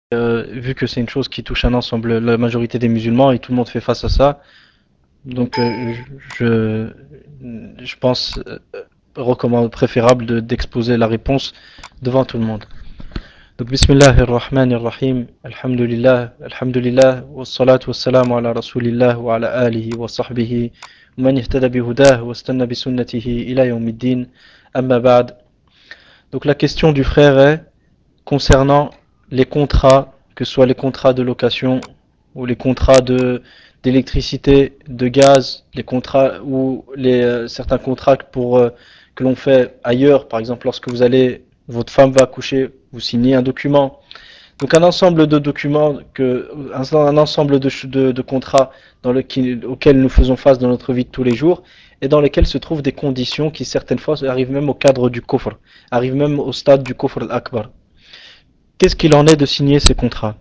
vu que c'est une chose qui touche un ensemble, la majorité des musulmans et tout le monde fait face à ça, donc je, je pense recommande préférable d'exposer la réponse devant tout le monde. Donc Bismillahirrahmanirrahim, alhamdulillah, wassalatu wassalamu ala rasulillah wa ala alihi wa sahbihi, man ihtada bihudah wa istanna bi sunnatihi ila yawmiddin, amma ba'd. Donc la question du frère est concernant les contrats, que ce soit les contrats de location ou les contrats d'électricité, de gaz, les contrats ou certains contrats que l'on fait ailleurs, par exemple lorsque votre femme va accoucher, vous signez un document. Donc un ensemble de documents, un ensemble de contrats auxquels nous faisons face dans notre vie de tous les jours et dans lesquels se trouvent des conditions qui certaines fois arrivent même au cadre du kufr, arrivent même au stade du kufr al-akbar. Qu'est-ce qu'il en est de signer ces contrats?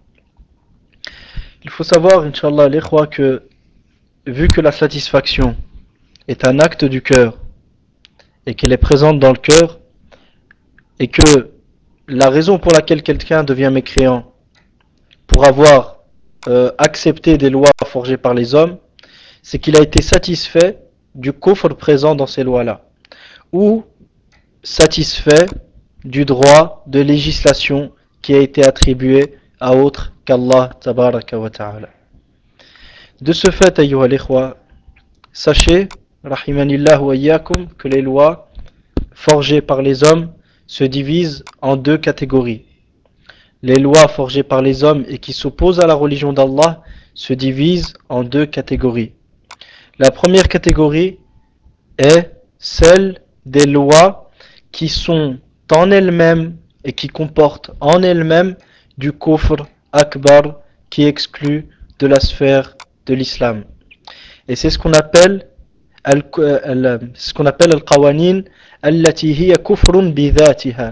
Il faut savoir, Inch'Allah, l'ikhwa, que vu que la satisfaction est un acte du cœur et qu'elle est présente dans le cœur et que la raison pour laquelle quelqu'un devient mécréant pour avoir accepté des lois forgées par les hommes, c'est qu'il a été satisfait du kufr présent dans ces lois-là ou satisfait du droit de législation qui a été attribué à autre qu'Allah tabaraka wa ta'ala. De ce fait, ayyuha l'ikhwa, sachez, rahimanillah wa iyyakum, que les lois forgées par les hommes se divisent en deux catégories. Les lois forgées par les hommes et qui s'opposent à la religion d'Allah se divisent en deux catégories. La première catégorie est celle des lois qui sont en elles-mêmes et qui comportent en elles-mêmes du kufr akbar qui exclut de la sphère de l'islam. Et c'est ce qu'on appelle al-qawanin allati hiya kufrun bidhatiha,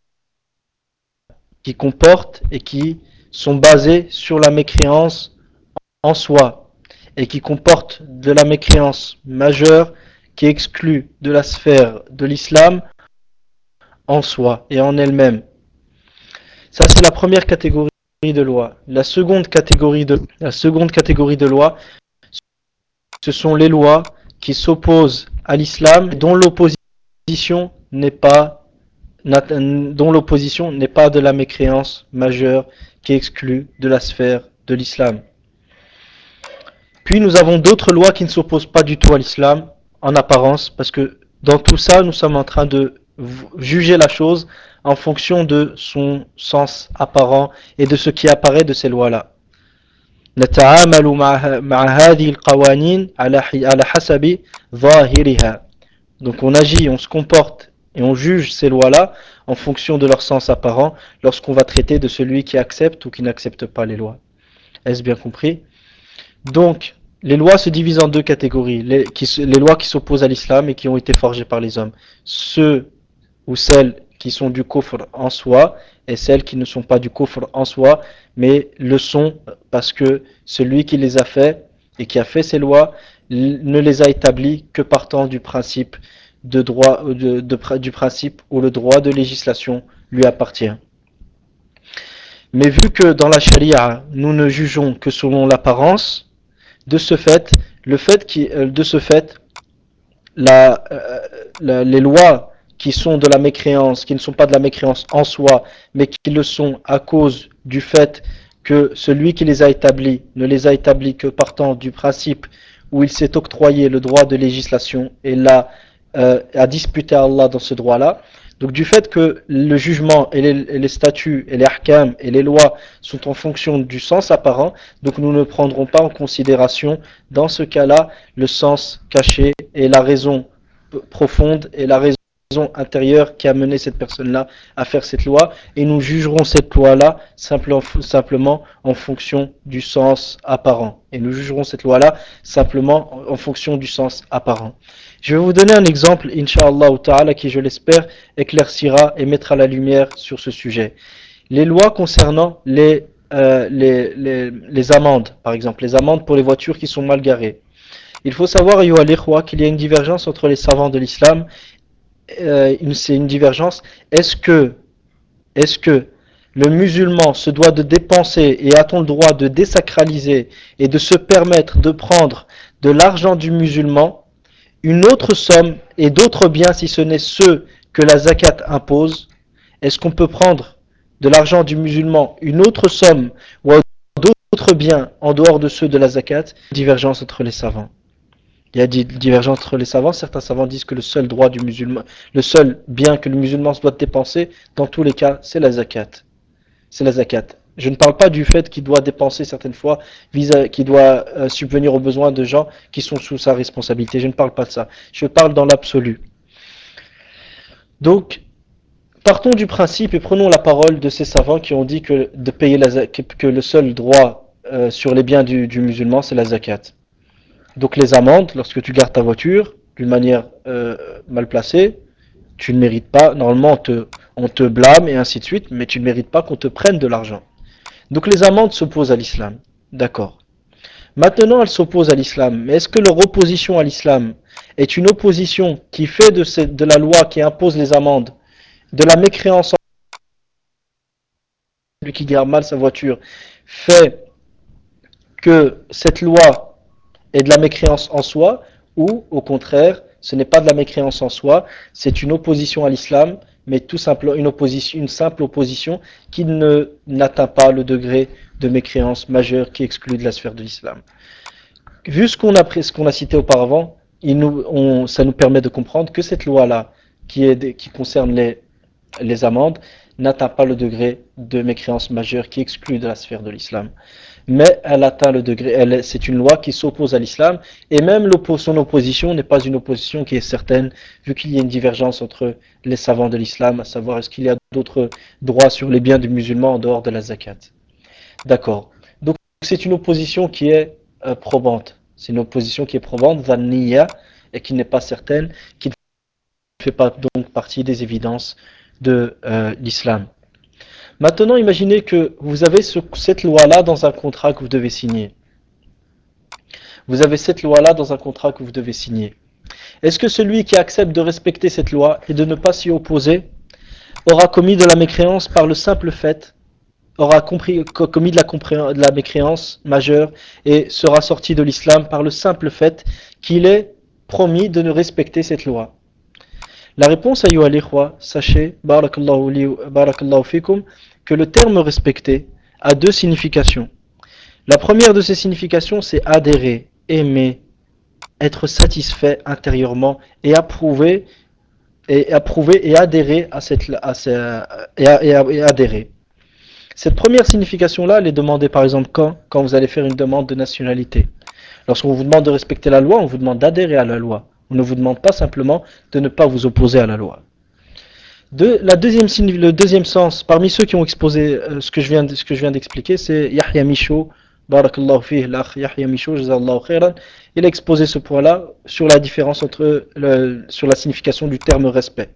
qui comportent et qui sont basées sur la mécréance en soi et qui comportent de la mécréance majeure qui exclut de la sphère de l'islam en soi et en elle-même. Ça, c'est la première catégorie de loi. La seconde catégorie de loi, ce sont les lois qui s'opposent à l'islam, n'est pas dont l'opposition n'est pas de la mécréance majeure qui exclut de la sphère de l'islam. Puis nous avons d'autres lois qui ne s'opposent pas du tout à l'islam en apparence, parce que dans tout ça, nous sommes en train de juger la chose en fonction de son sens apparent et de ce qui apparaît de ces lois-là. نتعامل مع هذه القوانين على حسب ظاهرها. Donc on agit, on se comporte et on juge ces lois-là en fonction de leur sens apparent lorsqu'on va traiter de celui qui accepte ou qui n'accepte pas les lois. Est-ce bien compris? Donc, les lois se divisent en deux catégories. Les lois qui s'opposent à l'islam et qui ont été forgées par les hommes. Ceux ou celles qui sont du kufr en soi et celles qui ne sont pas du kufr en soi, mais le sont parce que celui qui les a fait et qui a fait ces lois ne les a établies que partant du principe du principe où le droit de législation lui appartient. Mais vu que dans la charia, nous ne jugeons que selon l'apparence, de ce fait, la, les lois qui sont de la mécréance, qui ne sont pas de la mécréance en soi, mais qui le sont à cause du fait que celui qui les a établis ne les a établis que partant du principe où il s'est octroyé le droit de législation et a disputé à Allah dans ce droit-là. Donc du fait que le jugement et les statuts et les ahkam et les lois sont en fonction du sens apparent, donc nous ne prendrons pas en considération dans ce cas-là le sens caché et la raison profonde et la raison intérieure qui a mené cette personne-là à faire cette loi, et nous jugerons cette loi-là simplement en fonction du sens apparent. Et nous jugerons cette loi-là simplement en fonction du sens apparent. Je vais vous donner un exemple, Inch'Allah Ta'ala, qui je l'espère éclaircira et mettra la lumière sur ce sujet. Les lois concernant les amendes, par exemple, les amendes pour les voitures qui sont mal garées. Il faut savoir, ayyuha l'ikhwa, qu'il y a une divergence entre les savants de l'islam. C'est une divergence. Est-ce que le musulman se doit de dépenser et a-t-on le droit de désacraliser et de se permettre de prendre de l'argent du musulman, une autre somme et d'autres biens si ce n'est ceux que la zakat impose? Est-ce qu'on peut prendre de l'argent du musulman, une autre somme ou d'autres biens en dehors de ceux de la zakat? Divergence entre les savants. Il y a des divergences entre les savants. Certains savants disent que le seul droit du musulman, le seul bien que le musulman doit dépenser, dans tous les cas, c'est la zakat. C'est la zakat. Je ne parle pas du fait qu'il doit dépenser certaines fois, qu'il doit subvenir aux besoins de gens qui sont sous sa responsabilité. Je ne parle pas de ça. Je parle dans l'absolu. Donc, partons du principe et prenons la parole de ces savants qui ont dit que de payer que le seul droit sur les biens du musulman, c'est la zakat. Donc les amendes, lorsque tu gardes ta voiture d'une manière mal placée, tu ne mérites pas, normalement on te blâme et ainsi de suite, mais tu ne mérites pas qu'on te prenne de l'argent. Donc les amendes s'opposent à l'islam, d'accord. Maintenant elles s'opposent à l'islam, mais est-ce que leur opposition à l'islam est une opposition qui fait de la loi qui impose les amendes, de la mécréance en celui qui garde mal sa voiture, fait que cette loi est de la mécréance en soi, ou au contraire, ce n'est pas de la mécréance en soi, c'est une opposition à l'islam, mais tout simplement une simple opposition qui n'atteint pas le degré de mécréance majeure qui exclut de la sphère de l'islam. Vu ce qu'on a cité auparavant, ça nous permet de comprendre que cette loi-là, qui concerne les amendes, n'atteint pas le degré de mécréance majeure qui exclut de la sphère de l'islam. Mais elle atteint le degré, c'est une loi qui s'oppose à l'islam, et même son opposition n'est pas une opposition qui est certaine, vu qu'il y a une divergence entre les savants de l'islam, à savoir est-ce qu'il y a d'autres droits sur les biens du musulman en dehors de la zakat. D'accord. Donc c'est une opposition qui est probante. C'est une opposition qui est probante, vanniya, et qui n'est pas certaine, qui ne fait pas donc partie des évidences de l'islam. Maintenant, imaginez que vous avez cette loi-là dans un contrat que vous devez signer. Vous avez cette loi-là dans un contrat que vous devez signer. Est-ce que celui qui accepte de respecter cette loi et de ne pas s'y opposer aura commis de la mécréance par le simple fait, commis de la mécréance majeure et sera sorti de l'islam par le simple fait qu'il est promis de ne respecter cette loi? La réponse à Ikhwa, sachez, barakallahu fikum, que le terme respecter a deux significations. La première de ces significations, c'est adhérer, aimer, être satisfait intérieurement et approuver et adhérer et adhérer. Cette première signification-là, elle est demandée par exemple quand vous allez faire une demande de nationalité. Lorsqu'on vous demande de respecter la loi, on vous demande d'adhérer à la loi. On ne vous demande pas simplement de ne pas vous opposer à la loi. Le deuxième sens, parmi ceux qui ont exposé ce que je viens d'expliquer, c'est Yahya Michaud, barakallahu fih, l'akh Yahya Michaud, jazallahu khairan. Il a exposé ce point-là sur la différence sur la signification du terme respect.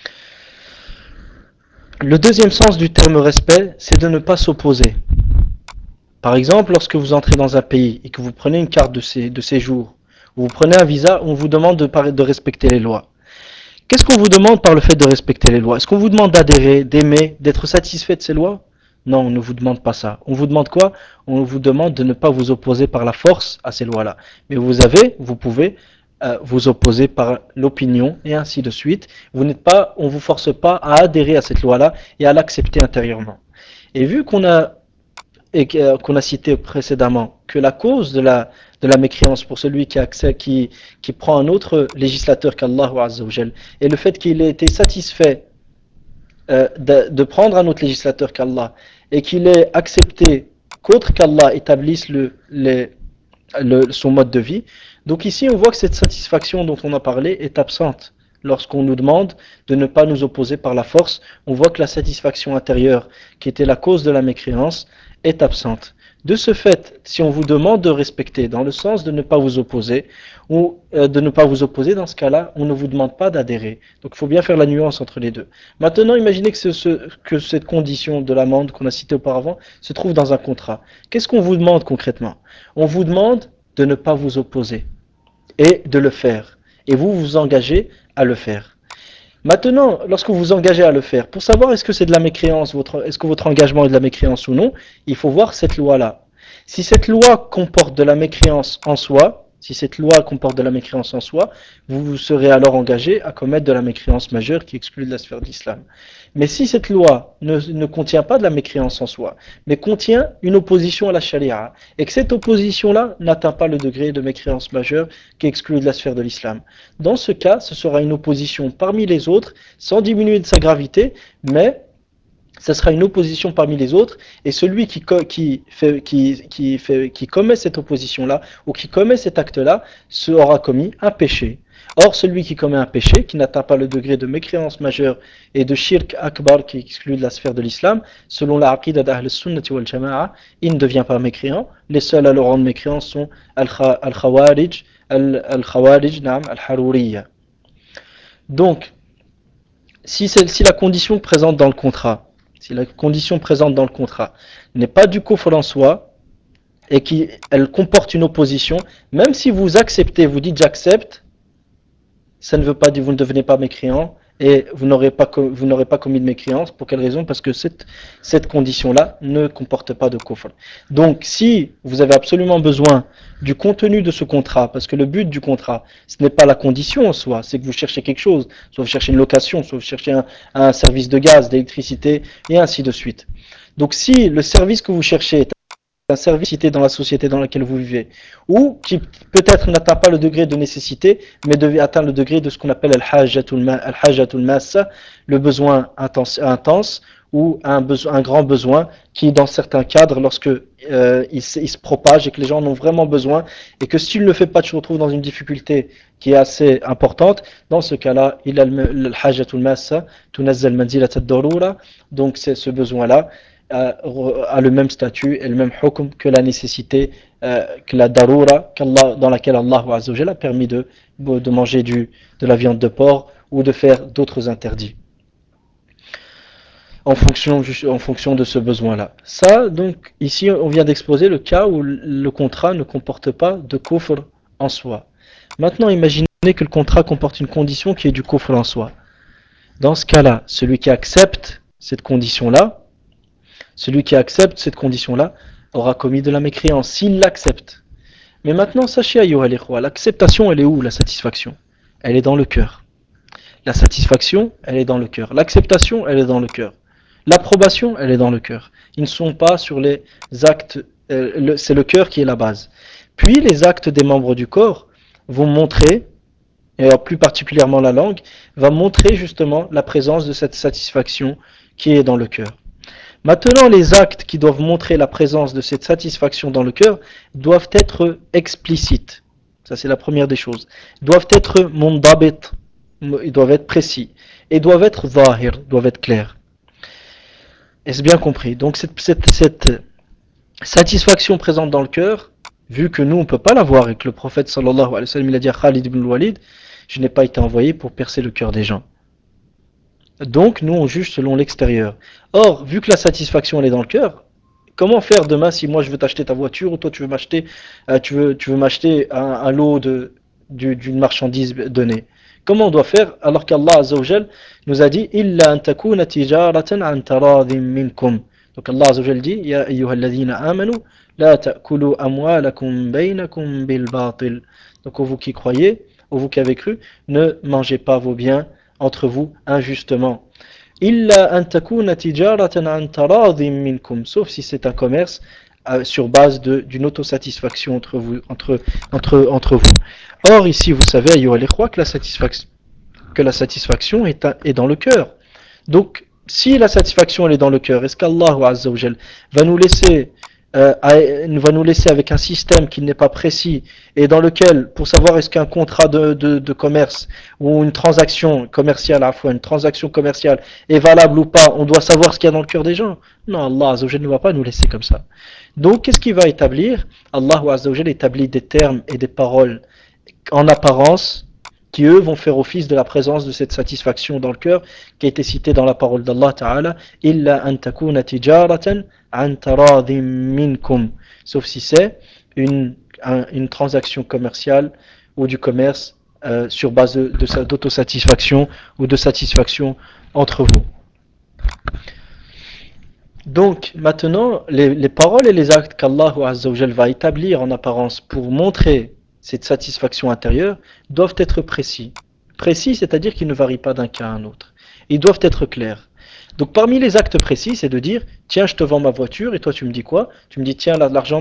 Le deuxième sens du terme respect, c'est de ne pas s'opposer. Par exemple, lorsque vous entrez dans un pays et que vous prenez une carte de séjour, ou vous prenez un visa, on vous demande de respecter les lois. Qu'est-ce qu'on vous demande par le fait de respecter les lois? Est-ce qu'on vous demande d'adhérer, d'aimer, d'être satisfait de ces lois? Non, on ne vous demande pas ça. On vous demande quoi? On vous demande de ne pas vous opposer par la force à ces lois-là. Mais vous pouvez vous opposer par l'opinion et ainsi de suite. On ne vous force pas à adhérer à cette loi-là et à l'accepter intérieurement. Et vu qu'on a cité précédemment que la cause de la mécréance pour celui qui prend un autre législateur qu'Allah Azzawajal et le fait qu'il ait été satisfait de prendre un autre législateur qu'Allah et qu'il ait accepté qu'autre qu'Allah établisse son mode de vie. Donc ici on voit que cette satisfaction dont on a parlé est absente. Lorsqu'on nous demande de ne pas nous opposer par la force, on voit que la satisfaction intérieure, qui était la cause de la mécréance, est absente. De ce fait, si on vous demande de respecter dans le sens de ne pas vous opposer, ou de ne pas vous opposer, dans ce cas-là, on ne vous demande pas d'adhérer. Donc il faut bien faire la nuance entre les deux. Maintenant, imaginez que cette condition de l'amende qu'on a citée auparavant se trouve dans un contrat. Qu'est-ce qu'on vous demande concrètement? On vous demande de ne pas vous opposer et de le faire. Et vous vous engagez à le faire. Maintenant, lorsque vous vous engagez à le faire, pour savoir est-ce que c'est de la mécréance, est-ce que votre engagement est de la mécréance ou non, il faut voir cette loi-là. Si cette loi comporte de la mécréance en soi, si cette loi comporte de la mécréance en soi, vous serez alors engagé à commettre de la mécréance majeure qui exclut de la sphère d'islam. Mais si cette loi ne contient pas de la mécréance en soi, mais contient une opposition à la charia, et que cette opposition-là n'atteint pas le degré de mécréance majeure qui exclut de la sphère de l'islam, dans ce cas, ce sera une opposition parmi les autres, sans diminuer de sa gravité, mais ce sera une opposition parmi les autres, et celui qui commet cette opposition-là, ou qui commet cet acte-là, aura commis un péché. Or, celui qui commet un péché, qui n'atteint pas le degré de mécréance majeure et de shirk akbar qui exclut de la sphère de l'islam, selon la aqidah d'Ahl sunnati wal jama'a, il ne devient pas mécréant. Les seuls à le rendre mécréant sont al-khawarij, al-khawarij, al-haruriyya. Donc, si la condition présente dans le contrat, si la condition présente dans le contrat n'est pas du kufr en soi et qu'elle comporte une opposition, même si vous acceptez, vous dites j'accepte, ça ne veut pas dire que vous ne devenez pas mécréant et vous n'aurez pas commis de mécréance. Pour quelle raison? Parce que cette condition-là ne comporte pas de kufr. Donc, si vous avez absolument besoin du contenu de ce contrat, parce que le but du contrat, ce n'est pas la condition en soi, c'est que vous cherchez quelque chose, soit vous cherchez une location, soit vous cherchez un service de gaz, d'électricité, et ainsi de suite. Donc, si le service que vous cherchez est un service cité dans la société dans laquelle vous vivez, ou qui peut-être n'atteint pas le degré de nécessité, mais atteint le degré de ce qu'on appelle al-hajjatul massa, le besoin intense ou un grand besoin qui, dans certains cadres, lorsque il se propage et que les gens en ont vraiment besoin, et que s'il ne le fait pas, tu te retrouves dans une difficulté qui est assez importante, dans ce cas-là, il a al-hajjatul massa, tunazzal manzilat ad-darura, donc c'est ce besoin-là, a le même statut et le même hukm que la nécessité, que la darura dans laquelle Allah a permis de manger de la viande de porc ou de faire d'autres interdits en fonction de ce besoin-là. Ça, donc, ici, on vient d'exposer le cas où le contrat ne comporte pas de kufr en soi. Maintenant, imaginez que le contrat comporte une condition qui est du kufr en soi. Dans ce cas-là, celui qui accepte cette condition-là aura commis de la mécréance s'il l'accepte. Mais maintenant, sachez, ayyuha l'ikhwa, l'acceptation, elle est où, la satisfaction? Elle est dans le cœur. La satisfaction, elle est dans le cœur. L'acceptation, elle est dans le cœur. L'approbation, elle est dans le cœur. Ils ne sont pas sur les actes, c'est le cœur qui est la base. Puis les actes des membres du corps vont montrer, et plus particulièrement la langue, va montrer justement la présence de cette satisfaction qui est dans le cœur. Maintenant, les actes qui doivent montrer la présence de cette satisfaction dans le cœur doivent être explicites. Ça, c'est la première des choses. Ils doivent être mundabit, ils doivent être précis. Et doivent être zahir, doivent être clairs. Est-ce bien compris? Donc, cette satisfaction présente dans le cœur, vu que nous, on ne peut pas l'avoir, et que le prophète sallallahu alayhi wa sallam, il a dit à Khalid ibn al-Walid, je n'ai pas été envoyé pour percer le cœur des gens. Donc, nous, on juge selon l'extérieur. Or, vu que la satisfaction, elle est dans le cœur, comment faire demain si moi je veux t'acheter ta voiture ou toi tu veux m'acheter un lot d'une marchandise donnée? Comment on doit faire alors qu'Allah Azza wa Jal nous a dit illa an takuna tijaratan an taradhim minkum. Donc Allah Azza wa Jal dit ya ayyuhalladhina amanu la ta'kulu amwalakum bainakum bil batil. Donc vous qui croyez, vous qui avez cru, ne mangez pas vos biens entre vous injustement. Illa an takuna tijaratan an taradhim minkum, sauf si c'est un commerce sur base d'une autosatisfaction entre vous. Or ici, vous savez, ayyuha l'ikhwa, que la satisfaction est dans le cœur. Donc, si la satisfaction elle est dans le cœur, est-ce qu'Allah Azza wa Jal va nous laisser avec un système qui n'est pas précis et dans lequel, pour savoir est-ce qu'un contrat de commerce ou une transaction commerciale, une transaction commerciale est valable ou pas, on doit savoir ce qu'il y a dans le cœur des gens? Non, Allah Azza wa Jal ne va pas nous laisser comme ça. Donc, qu'est-ce qu'il va établir? Allah Azza wa Jal établit des termes et des paroles en apparence qui eux vont faire office de la présence de cette satisfaction dans le cœur qui a été citée dans la parole d'Allah Ta'ala illa an takuna tijaratan an taradim minkum, sauf si c'est une transaction commerciale ou du commerce sur base d'autosatisfaction ou de satisfaction entre vous. Donc maintenant, les paroles et les actes qu'Allah Azza wa Jal va établir en apparence pour montrer cette satisfaction intérieure doivent être précis. Précis, c'est-à-dire qu'ils ne varient pas d'un cas à un autre. Ils doivent être clairs. Donc parmi les actes précis, c'est de dire, tiens, je te vends ma voiture, et toi tu me dis quoi? Tu me dis, tiens, là, de l'argent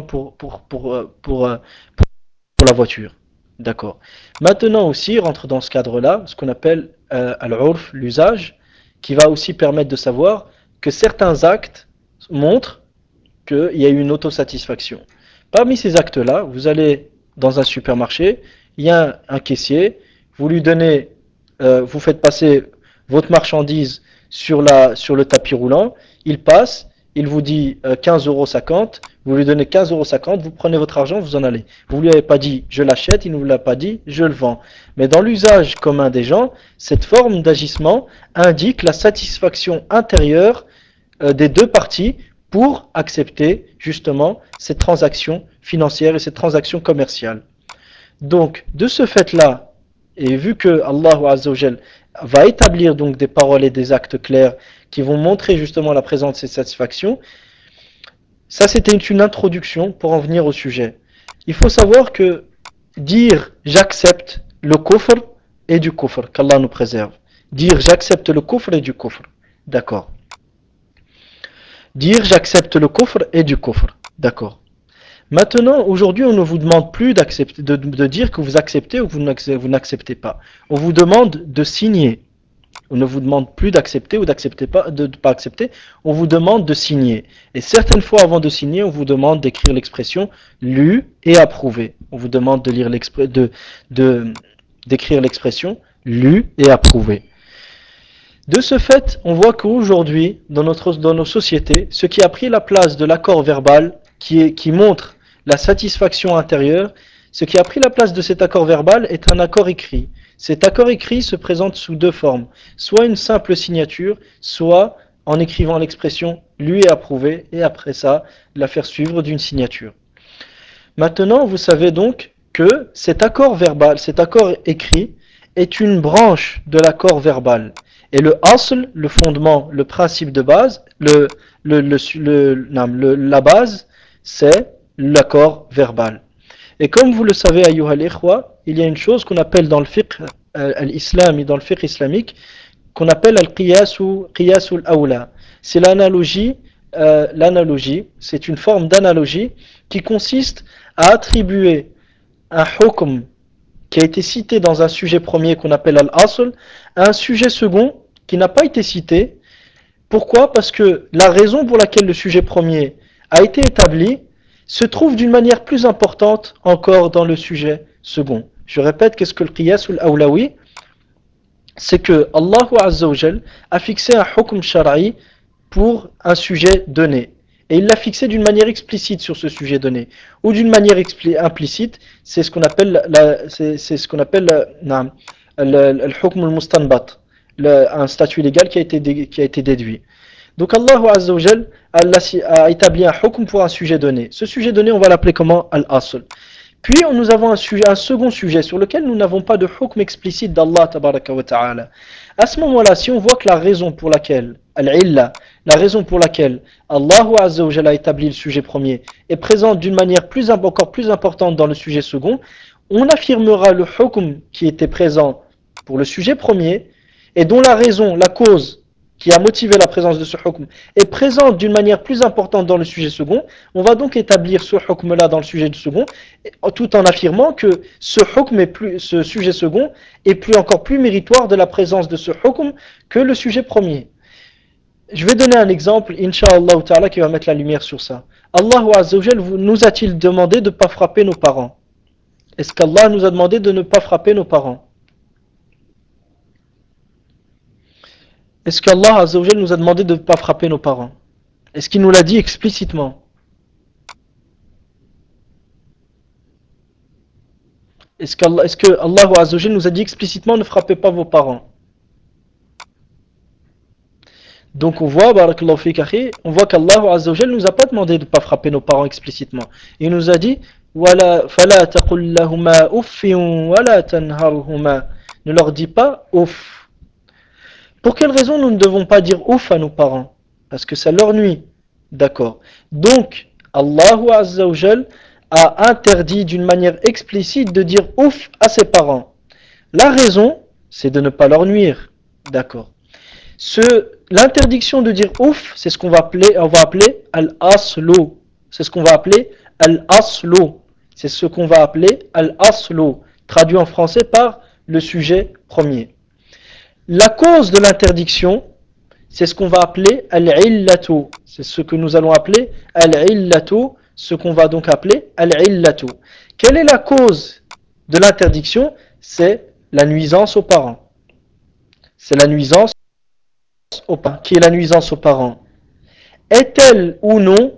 pour la voiture. D'accord. Maintenant aussi, rentre dans ce cadre-là, ce qu'on appelle al-urf, l'usage, qui va aussi permettre de savoir que certains actes montrent qu'il y a eu une autosatisfaction. Parmi ces actes-là, vous allez dans un supermarché, il y a un caissier, vous lui donnez, vous faites passer votre marchandise sur le tapis roulant, il passe, il vous dit 15,50 €, vous lui donnez 15,50 €, vous prenez votre argent, vous en allez. Vous ne lui avez pas dit je l'achète, il ne vous l'a pas dit je le vends. Mais dans l'usage commun des gens, cette forme d'agissement indique la satisfaction intérieure des deux parties pour accepter justement cette transaction financière et cette transaction commerciale. Donc, de ce fait-là, et vu que Allah Azza wa Jal va établir donc des paroles et des actes clairs qui vont montrer justement la présence de cette satisfaction, ça c'était une introduction pour en venir au sujet. Il faut savoir que dire j'accepte le kufr et du kufr, qu'Allah nous préserve. Dire j'accepte le kufr et du kufr. D'accord. Dire j'accepte le kufr et du kufr. D'accord. Maintenant, aujourd'hui, on ne vous demande plus de dire que vous acceptez ou que vous n'acceptez pas. On vous demande de signer. On ne vous demande plus d'accepter ou d'accepter pas, de ne pas accepter. On vous demande de signer. Et certaines fois, avant de signer, on vous demande d'écrire l'expression lu et approuvé. On vous demande de lire d'écrire l'expression lu et approuvé. De ce fait, on voit qu'aujourd'hui, dans nos sociétés, ce qui a pris la place de l'accord verbal, qui montre la satisfaction intérieure, ce qui a pris la place de cet accord verbal est un accord écrit. Cet accord écrit se présente sous deux formes, soit une simple signature, soit en écrivant l'expression lu et approuvé, et après ça, la faire suivre d'une signature. Maintenant, vous savez donc que cet accord verbal, cet accord écrit, est une branche de l'accord verbal. Et le asl, le fondement, le principe de base, la base, c'est l'accord verbal. Et comme vous le savez, ayyuha al-ikhwa, il y a une chose qu'on appelle dans le fiqh al-islam, dans le fiqh islamique, qu'on appelle al-qiyasul awla. C'est l'analogie, c'est une forme d'analogie qui consiste à attribuer un hukm qui a été cité dans un sujet premier qu'on appelle al-asl à un sujet second qui n'a pas été cité. Pourquoi? Parce que la raison pour laquelle le sujet premier a été établi se trouve d'une manière plus importante encore dans le sujet second. Je répète, qu'est-ce que le qiyas ou l'awlawi? C'est que Allah Azza wa Jal a fixé un hukm shara'i pour un sujet donné. Et il l'a fixé d'une manière explicite sur ce sujet donné. Ou d'une manière implicite, c'est ce qu'on appelle le hukm al-mustanbat, un statut légal qui a été déduit. Donc Allah Azza wa Jal a établi un hukm pour un sujet donné. Ce sujet donné, on va l'appeler comment? Al-asl. Puis nous avons un second sujet sur lequel nous n'avons pas de hukm explicite d'Allah tabaraka wa ta'ala. À ce moment-là, si on voit que la raison pour laquelle, al-illa, la raison pour laquelle Allah Azza wa Jalla a établi le sujet premier est présente d'une manière encore plus importante dans le sujet second, on affirmera le hukm qui était présent pour le sujet premier et dont la raison, la cause qui a motivé la présence de ce hukm est présente d'une manière plus importante dans le sujet second, on va donc établir ce hukm-là dans le sujet du second, tout en affirmant que ce sujet second est encore plus méritoire de la présence de ce hukm que le sujet premier. Je vais donner un exemple, Inch'Allah Ta'ala, qui va mettre la lumière sur ça. Allah Azza wa Jal nous a-t-il demandé de ne pas frapper nos parents? Est-ce qu'Allah nous a demandé de ne pas frapper nos parents? Est-ce qu'Allah Azza wa Jal nous a demandé de ne pas frapper nos parents? Est-ce qu'il nous l'a dit explicitement? Est-ce que Allah Azza wa Jal nous a dit explicitement ne frappez pas vos parents? Donc on voit, on voit qu'Allah Azza wa Jal nous a pas demandé de ne pas frapper nos parents explicitement. Il nous a dit فلا تقل لهما أف ولا تنهرهما. Ne leur dis pas ouf. Pour quelle raison nous ne devons pas dire ouf à nos parents? Parce que ça leur nuit. D'accord. Donc, Allahu Azza wa Jal a interdit d'une manière explicite de dire ouf à ses parents. La raison, c'est de ne pas leur nuire. D'accord. L'interdiction de dire ouf, c'est ce on va appeler al-aslo. C'est ce qu'on va appeler al-aslo. C'est ce qu'on va appeler al-aslo, traduit en français par le sujet premier. La cause de l'interdiction, c'est ce qu'on va appeler al-illatu. C'est ce que nous allons appeler al-illatu, ce qu'on va donc appeler al-illatu. Quelle est la cause de l'interdiction? C'est la nuisance aux parents. C'est la nuisance aux parents. Qui est la nuisance aux parents? Est-elle ou non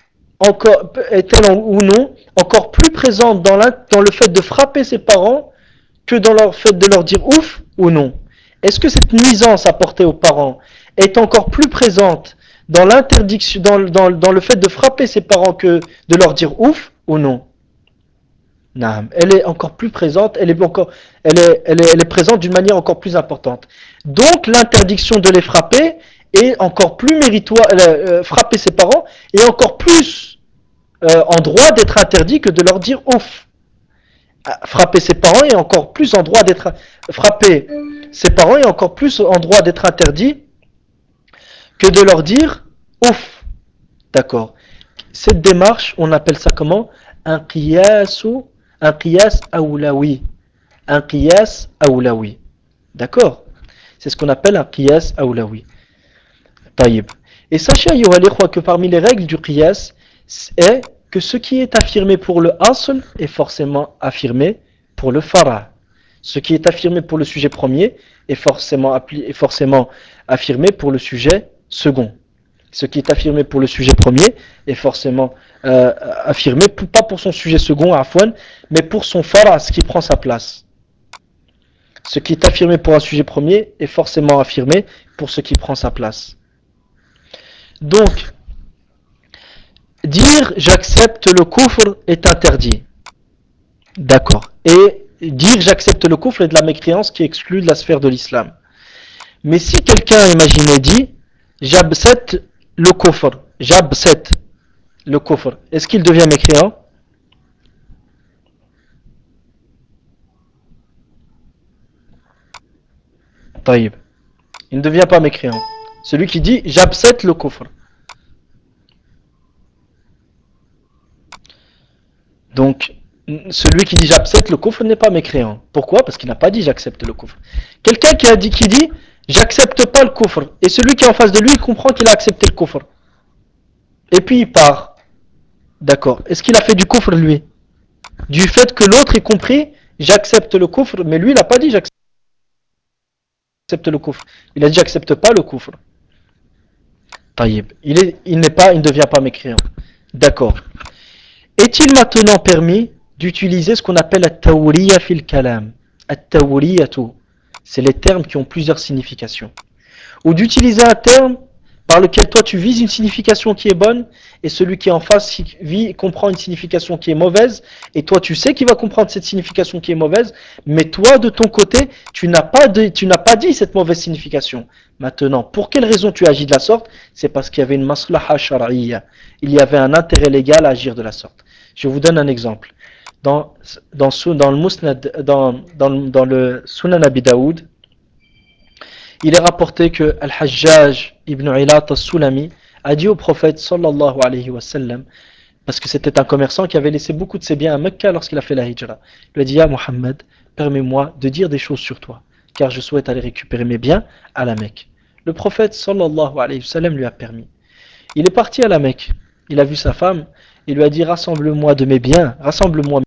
encore plus présente dans le fait de frapper ses parents que dans le fait de leur dire ouf ou non? Est-ce que cette nuisance apportée aux parents est encore plus présente dans l'interdiction, dans le fait de frapper ses parents que de leur dire ouf ou non? Non, elle est encore plus présente, elle est présente d'une manière encore plus importante. Donc l'interdiction de les frapper est encore plus méritoire, frapper ses parents est encore plus en droit d'être interdit que de leur dire ouf. Frapper ses parents est encore plus en droit d'être frapper ses parents est encore plus en droit d'être interdit que de leur dire ouf. D'accord. Cette démarche, on appelle ça comment? Un qiyasu, un qiyas aoulawi. Un qiyas aoulawi. D'accord? C'est ce qu'on appelle un qiyas aoulawi. Taïb. Et sachez, ayyuha l'ikhwa, que parmi les règles du qiyas, est que ce qui est affirmé pour le asl est forcément affirmé pour le fara'. Ce qui est affirmé pour le sujet premier est forcément affirmé pour le sujet second. Ce qui est affirmé pour le sujet premier est forcément affirmé, pas pour son sujet second, afwan, mais pour son fara', ce qui prend sa place. Ce qui est affirmé pour un sujet premier est forcément affirmé pour ce qui prend sa place. Donc, dire j'accepte le kufr est interdit. D'accord. Et dire j'accepte le kufr est de la mécréance qui exclut de la sphère de l'islam. Mais si quelqu'un, imaginez, dit j'absette le kufr, j'absette le kufr, est-ce qu'il devient mécréant? Taïb. Il ne devient pas mécréant. Celui qui dit j'absette le kufr. Donc, celui qui dit j'accepte le kufr n'est pas mécréant. Pourquoi? Parce qu'il n'a pas dit j'accepte le kufr. Quelqu'un qui dit j'accepte pas le kufr, et celui qui est en face de lui il comprend qu'il a accepté le kufr. Et puis il part. D'accord. Est-ce qu'il a fait du kufr lui? Du fait que l'autre ait compris j'accepte le kufr, mais lui il n'a pas dit j'accepte le kufr. Il a dit j'accepte pas le kufr. Taïb. Il ne devient pas mécréant. D'accord. Est-il maintenant permis d'utiliser ce qu'on appelle at-tawriya fil kalam? At-tawriyatu, c'est les termes qui ont plusieurs significations. Ou d'utiliser un terme par lequel toi tu vises une signification qui est bonne et celui qui est en face comprend une signification qui est mauvaise et toi tu sais qu'il va comprendre cette signification qui est mauvaise, mais toi de ton côté tu n'as pas dit cette mauvaise signification. Maintenant, pour quelle raison tu agis de la sorte? C'est parce qu'il y avait une maslaha shar'iyya, il y avait un intérêt légal à agir de la sorte. Je vous donne un exemple. Dans le Musnad, dans le Sunan Abi Daoud, il est rapporté que Al-Hajjaj ibn Ilat al-Sulami a dit au prophète sallallahu alayhi wa sallam, parce que c'était un commerçant qui avait laissé beaucoup de ses biens à Mecca lorsqu'il a fait la hijra. Il lui a dit: Ya Muhammad, permets-moi de dire des choses sur toi, car je souhaite aller récupérer mes biens à la Mecque. Le prophète sallallahu alayhi wa sallam lui a permis. Il est parti à la Mecque. Il a vu sa femme. Il lui a dit: rassemble-moi de mes biens, rassemble-moi.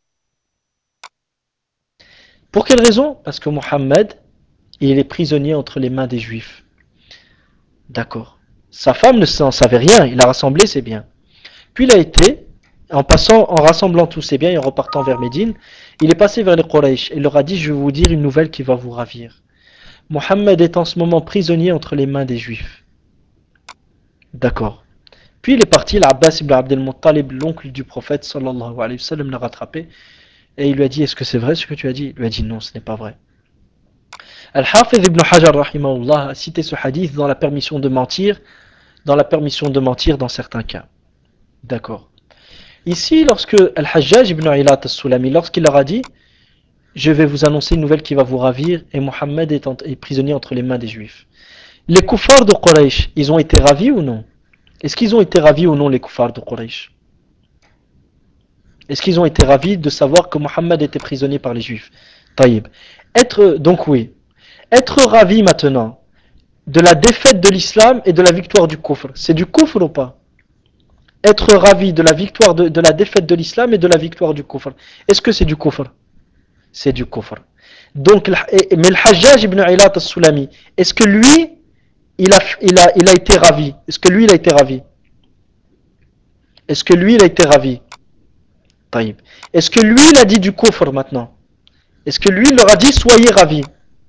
Pour quelle raison? Parce que Mohammed, il est prisonnier entre les mains des Juifs. D'accord. Sa femme ne s'en savait rien, il a rassemblé ses biens. Puis il a été, en rassemblant tous ses biens et en repartant vers Médine, il est passé vers les Quraysh et leur a dit: je vais vous dire une nouvelle qui va vous ravir. Mohammed est en ce moment prisonnier entre les mains des Juifs. D'accord. Puis il est parti, l'Abbas ibn Abdel Muttalib, l'oncle du prophète sallallahu alayhi wa sallam, l'a rattrapé et il lui a dit est-ce que c'est vrai ce que tu as dit? Il lui a dit non, ce n'est pas vrai. Al-Hafiz ibn Hajar rahimahullah a cité ce hadith dans la permission de mentir, dans certains cas. D'accord. Ici, lorsque Al-Hajjaj ibn Ilat al-Sulami, lorsqu'il leur a dit je vais vous annoncer une nouvelle qui va vous ravir et Mohammed est prisonnier entre les mains des Juifs. Les koufars de Quraysh, ils ont été ravis ou non? Est-ce qu'ils ont été ravis ou non les koufars de Quraysh? Est-ce qu'ils ont été ravis de savoir que Mohammed était prisonnier par les Juifs? Taïb. Donc oui. Être ravi maintenant de la défaite de l'islam et de la victoire du kufr, c'est du kufr ou pas? Être ravi de la victoire de la défaite de l'islam et de la victoire du kufr. Est-ce que c'est du kufr? C'est du kufr. Donc, mais le Hajjaj ibn Ilat al-Sulami, est-ce que lui, il a été ravi? Est-ce que lui, il a été ravi? Est-ce que lui, il a été ravi? Taïb. Est-ce que lui, il a dit du kufr maintenant? Est-ce que lui, il leur a dit soyez ravis?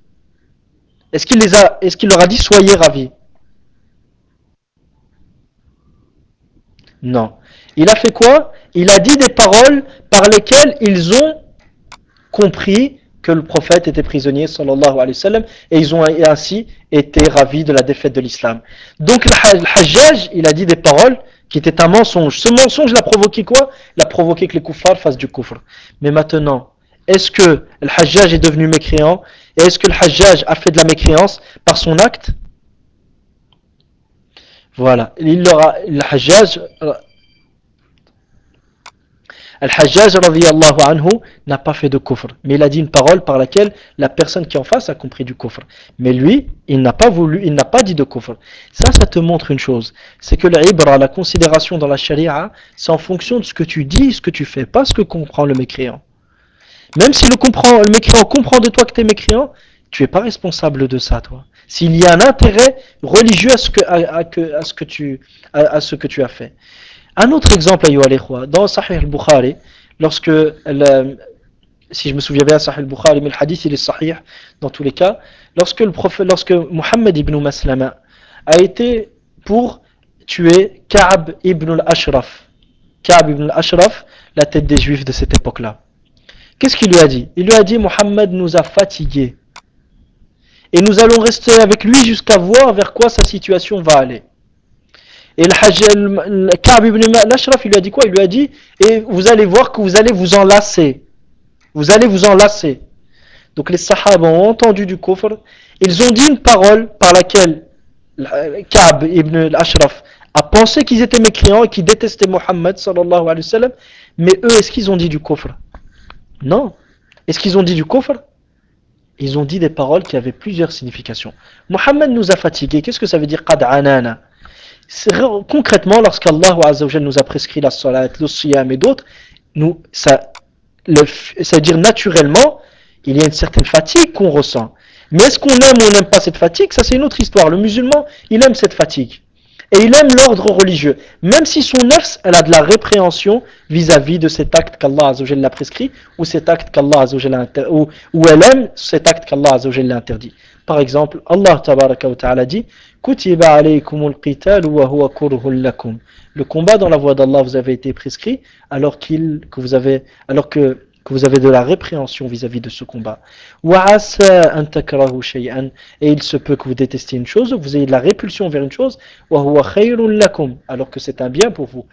Est-ce qu'il leur a dit soyez ravis? Non. Il a fait quoi? Il a dit des paroles par lesquelles ils ont compris que le prophète était prisonnier sallallahu alayhi wa sallam et ils ont ainsi été ravis de la défaite de l'islam. Donc le Hajjaj, il a dit des paroles qui étaient un mensonge. Ce mensonge l'a provoqué quoi? Il a provoqué que les kuffars fassent du kufr. Mais maintenant, est-ce que le Hajjaj est devenu mécréant? Et est-ce que le Hajjaj a fait de la mécréance par son acte? Voilà. Le Hajjaj Al-Hajjaj radiyallahu anhu n'a pas fait de kufr, mais il a dit une parole par laquelle la personne qui est en face a compris du kufr. Mais lui, il n'a pas voulu, il n'a pas dit de kufr. Ça te montre une chose, c'est que l'ibra, la considération dans la sharia, c'est en fonction de ce que tu dis, ce que tu fais, pas ce que comprend le mécréant. Même si le mécréant comprend de toi que tu es mécréant, tu n'es pas responsable de ça, toi. S'il y a un intérêt religieux à ce que tu as fait. Un autre exemple, dans Sahih al-Bukhari, lorsque, si je me souviens bien, Sahih al-Bukhari, mais le hadith il est sahih dans tous les cas, lorsque Muhammad ibn Maslama a été pour tuer Ka'b ibn al-Ashraf, Ka'b ibn al-Ashraf, la tête des juifs de cette époque-là. Qu'est-ce qu'il lui a dit? Il lui a dit Muhammad nous a fatigués et nous allons rester avec lui jusqu'à voir vers quoi sa situation va aller. Et le Ka'b ibn al-Ashraf, il lui a dit quoi? Il lui a dit et vous allez voir que vous allez vous en lasser. Vous allez vous en lasser. Donc les Sahaba ont entendu du kufr. Ils ont dit une parole par laquelle Ka'b ibn al-Ashraf a pensé qu'ils étaient mécréants et qu'ils détestaient Mohammed sallallahu alayhi wa sallam. Mais eux, est-ce qu'ils ont dit du kufr? Non. Est-ce qu'ils ont dit du kufr? Ils ont dit des paroles qui avaient plusieurs significations. Mohammed nous a fatigués. Qu'est-ce que ça veut dire qad anana? Concrètement, lorsqu'Allah nous a prescrit la salat, le siyam et d'autres, ça veut dire naturellement, il y a une certaine fatigue qu'on ressent. Mais est-ce qu'on aime ou on n'aime pas cette fatigue? Ça, c'est une autre histoire. Le musulman, il aime cette fatigue. Et il aime l'ordre religieux. Même si son nefs, elle a de la répréhension vis-à-vis de cet acte qu'Allah l'a prescrit, ou cet acte qu'Allah ou elle aime cet acte qu'Allah l'a interdit. Par exemple, Allah tabaraka wa ta'ala dit Kutiba alaykumul qital wa huwa kurhul lakum. Le combat dans la voie d'Allah vous avait été prescrit alors que vous avez de la répréhension vis-à-vis de ce combat. Et il se peut que vous détestiez une chose, vous ayez de la répulsion vers une chose, alors que c'est un bien pour vous.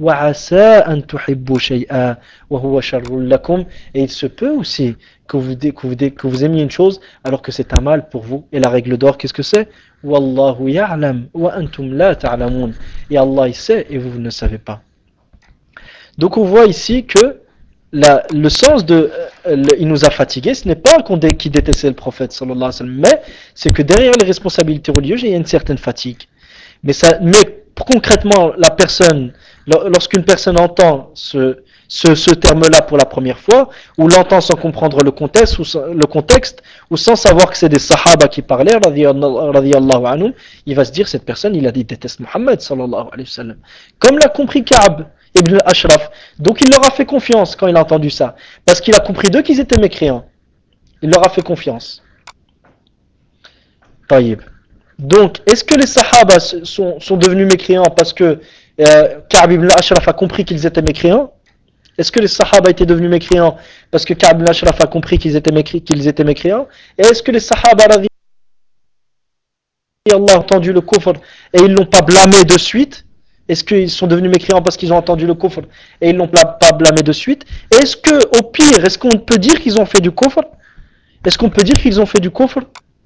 Et il se peut aussi que vous aimiez une chose alors que c'est un mal pour vous. Et la règle d'or, qu'est-ce que c'est? Wallahu ya'lam wa antum la ta'lamun. Et Allah il sait et vous ne savez pas. Donc on voit ici que le sens de il nous a fatigués, ce n'est pas qu'il détestait le prophète sallallahu alayhi wa sallam, mais c'est que derrière les responsabilités religieuses, il y a une certaine fatigue. Mais concrètement, lorsqu'une personne entend ce terme-là pour la première fois, ou l'entend sans comprendre le contexte, ou sans savoir que c'est des sahaba qui parlaient, radiyallahu anhum, il va se dire, cette personne, il déteste Mohammed, sallallahu alayhi wa sallam. Comme l'a compris Ka'b ibn al-Ashraf. Donc il leur a fait confiance quand il a entendu ça. Parce qu'il a compris d'eux qu'ils étaient mécréants. Il leur a fait confiance. Taïb. Donc, est-ce que les Sahaba sont devenus mécréants parce que Ka'b ibn al-Ashraf a compris qu'ils étaient mécréants? Est-ce que les Sahaba étaient devenus mécréants parce que Ka'b ibn al-Ashraf a compris qu'ils étaient mécréants? Et est-ce que les Sahaba Allah a entendu le kufr et ils l'ont pas blâmé de suite? Est-ce qu'ils sont devenus mécréants parce qu'ils ont entendu le kufr et ils l'ont pas blâmé de suite? Est-ce que, au pire, est-ce qu'on peut dire qu'ils ont fait du kufr? Est-ce qu'on peut dire qu'ils ont fait du kufr?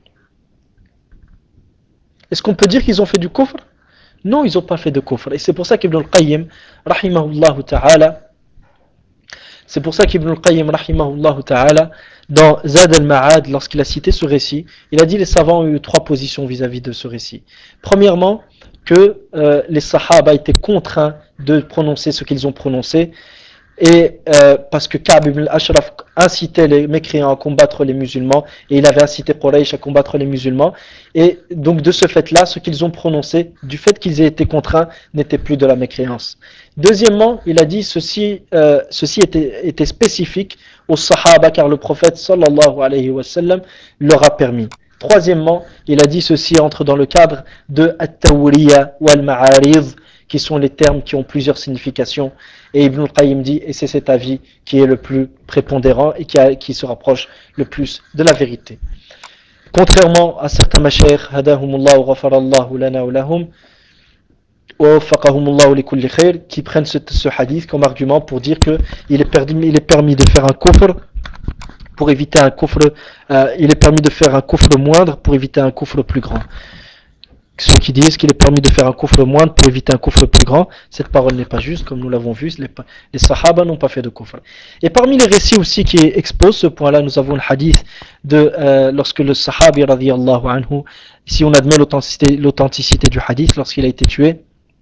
Est-ce qu'on peut dire qu'ils ont fait du kufr? Non, ils n'ont pas fait de kufr. Et c'est pour ça qu'Ibn al-Qayyim, rahimahullah ta'ala, c'est pour ça qu'Ibn al-Qayyim, rahimahullah ta'ala, dans Zad al-Ma'ad, lorsqu'il a cité ce récit, il a dit les savants ont eu trois positions vis-à-vis de ce récit. Premièrement, que les Sahaba étaient contraints de prononcer ce qu'ils ont prononcé, et parce que Ka'b ibn al-Ashraf incitait les mécréants à combattre les musulmans et il avait incité Quraysh à combattre les musulmans, et donc de ce fait-là, ce qu'ils ont prononcé, du fait qu'ils aient été contraints, n'était plus de la mécréance. Deuxièmement, il a dit ceci était spécifique aux Sahaba car le prophète sallallahu alayhi wa sallam leur a permis. Troisièmement, il a dit ceci entre dans le cadre de At-Tawriya wal-Ma'arid, qui sont les termes qui ont plusieurs significations. Et Ibn al-Qayyim dit, et c'est cet avis qui est le plus prépondérant et qui se rapproche le plus de la vérité. Contrairement à certains mashayikh, hadahumullah wa ghafarallahu lana wa lahum, qui prennent ce hadith comme argument pour dire qu'il est permis de faire un kufr pour éviter un kufr, il est permis de faire un kufr moindre pour éviter un kufr plus grand. Ceux qui disent qu'il est permis de faire un kufr moindre pour éviter un kufr plus grand, cette parole n'est pas juste, comme nous l'avons vu, les sahaba n'ont pas fait de kufr. Et parmi les récits aussi qui exposent ce point-là, nous avons le hadith de lorsque le sahabi radiyallahu anhu, si on admet l'authenticité du hadith, lorsqu'il a été tué,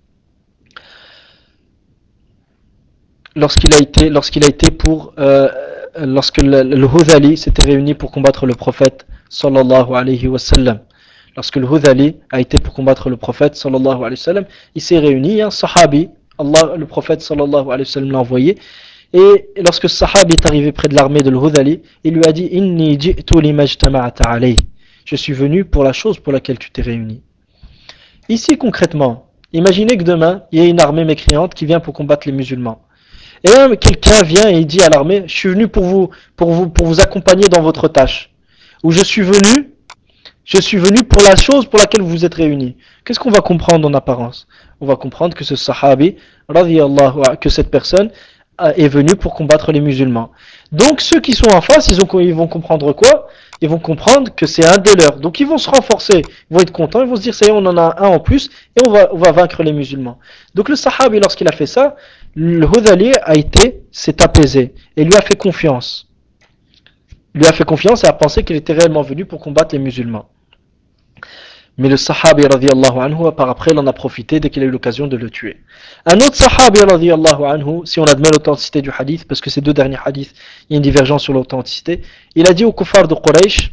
lorsque le Hudhali s'était réuni pour combattre le prophète sallallahu alayhi wa sallam. Lorsque le Hudhali a été pour combattre le prophète sallallahu alayhi wa sallam, il s'est réuni, un sahabi, le prophète sallallahu alayhi wa sallam l'a envoyé, et lorsque ce sahabi est arrivé près de l'armée de l'Hudhali, il lui a dit Inni ji'tu limajtama'ata alayhi. Je suis venu pour la chose pour laquelle tu t'es réuni. Ici concrètement, imaginez que demain, il y a une armée mécréante qui vient pour combattre les musulmans. Et là, quelqu'un vient et il dit à l'armée, je suis venu pour vous accompagner dans votre tâche. Ou je suis venu pour la chose pour laquelle vous vous êtes réunis. Qu'est-ce qu'on va comprendre en apparence? On va comprendre que ce sahabi, que cette personne est venue pour combattre les musulmans. Donc ceux qui sont en face, ils vont comprendre quoi? Ils vont comprendre que c'est un des leurs. Donc ils vont se renforcer, ils vont être contents, ils vont se dire, ça y est, on en a un en plus, et on va vaincre les musulmans. Donc le sahabi, lorsqu'il a fait ça, le Hudhali s'est apaisé, et lui a fait confiance. Il lui a fait confiance et a pensé qu'il était réellement venu pour combattre les musulmans. Mais le sahabi radiyallahu anhu, par après, il en a profité dès qu'il a eu l'occasion de le tuer. Un autre sahabi radiyallahu anhu, si on admet l'authenticité du hadith, parce que ces deux derniers hadiths, il y a une divergence sur l'authenticité, il a dit au kuffar de Quraysh,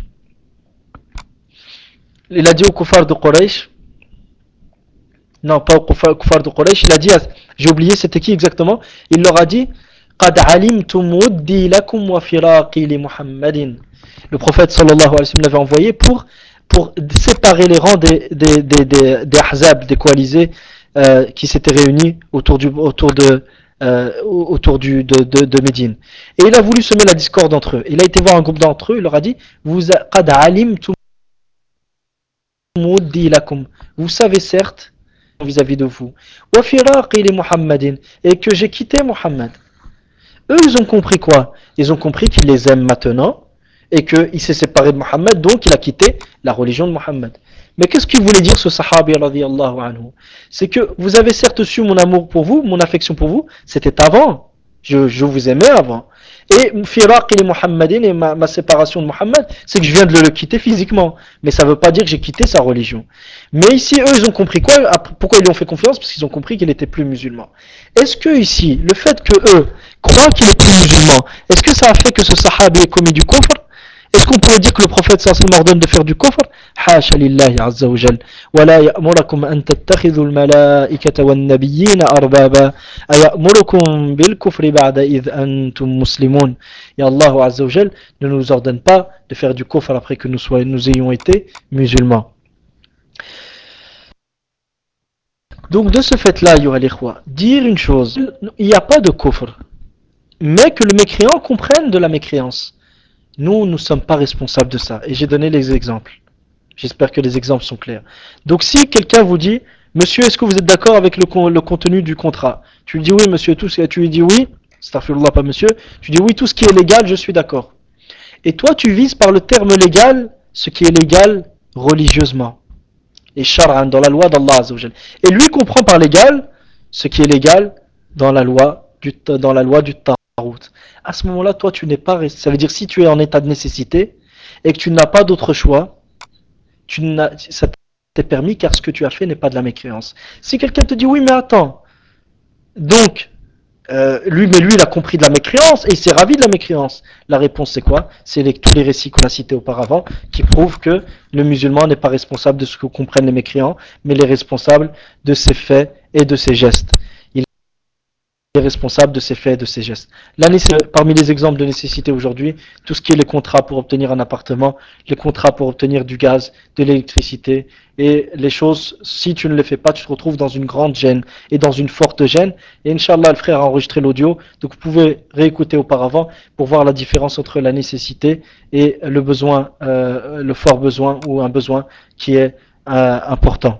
non pas au kuffar de Quraysh, il a dit, j'ai oublié c'était qui exactement, il leur a dit, قد علمتم ودي لكم وفراقي لمحمد. Le prophète sallallahu alayhi wa sallam l'avait envoyé pour séparer les rangs des ahzab, des coalisés qui s'étaient réunis de Médine. Et il a voulu semer la discorde entre eux. Il a été voir un groupe d'entre eux, il leur a dit قد علمتم ودي لكم. Vous savez certes vis-à-vis de vous. وفراقي لمحمد. Et que j'ai quitté Muhammad. Eux, ils ont compris quoi? Ils ont compris qu'il les aime maintenant et qu'il s'est séparé de Mohammed, donc il a quitté la religion de Mohammed. Mais qu'est-ce qu'il voulait dire ce sahabi radiyallahu anhu? C'est que vous avez certes su mon amour pour vous, mon affection pour vous, c'était avant. Je vous aimais avant. Et firaq il est Muhammadin et ma séparation de Mohammed, c'est que je viens de le quitter physiquement. Mais ça ne veut pas dire que j'ai quitté sa religion. Mais ici, eux, ils ont compris quoi? Pourquoi ils lui ont fait confiance? Parce qu'ils ont compris qu'il n'était plus musulman. Est-ce que ici, le fait que eux croient qu'il est plus musulman, est-ce que ça a fait que ce sahabi ait commis du kufr? Est-ce qu'on pourrait dire que le prophète sallallahu ordonne de faire du kufr? Hasha lillahi azza wa jal. ولا يأمركم أن تتخذوا الملائكة والنبيين أربابا أيأمركم بالكفر بعد إذ أنتم مسلمون. Et Allah azza wa jal ne nous ordonne pas de faire du kufr après que nous ayons été musulmans. Donc de ce fait-là, dire une chose, il n'y a pas de kufr, mais que le mécréant comprenne de la mécréance. Nous ne sommes pas responsables de ça. Et j'ai donné les exemples. J'espère que les exemples sont clairs. Donc si quelqu'un vous dit, monsieur, est-ce que vous êtes d'accord avec le contenu du contrat? Tu lui dis oui, monsieur, tu lui dis oui, astaghfirullah, pas monsieur, tu dis oui, tout ce qui est légal, je suis d'accord. Et toi, tu vises par le terme légal ce qui est légal religieusement. Et shar'an, dans la loi d'Allah Azzawajal. Et lui comprend par légal ce qui est légal dans la loi du Tarout. À ce moment-là, toi, tu n'es pas. Ça veut dire si tu es en état de nécessité et que tu n'as pas d'autre choix, ça t'est permis car ce que tu as fait n'est pas de la mécréance. Si quelqu'un te dit oui, mais attends, donc lui, il a compris de la mécréance et il s'est ravi de la mécréance. La réponse, c'est quoi? C'est tous les récits qu'on a cités auparavant qui prouvent que le musulman n'est pas responsable de ce que comprennent les mécréants, mais il est responsable de ses faits et de ses gestes. Il est responsable de ses faits et de ses gestes. Parmi les exemples de nécessité aujourd'hui, tout ce qui est les contrats pour obtenir un appartement, les contrats pour obtenir du gaz, de l'électricité, et les choses, si tu ne les fais pas, tu te retrouves dans une grande gêne et dans une forte gêne. Et Inch'Allah, le frère a enregistré l'audio, donc vous pouvez réécouter auparavant pour voir la différence entre la nécessité et le besoin, le fort besoin ou un besoin qui est important.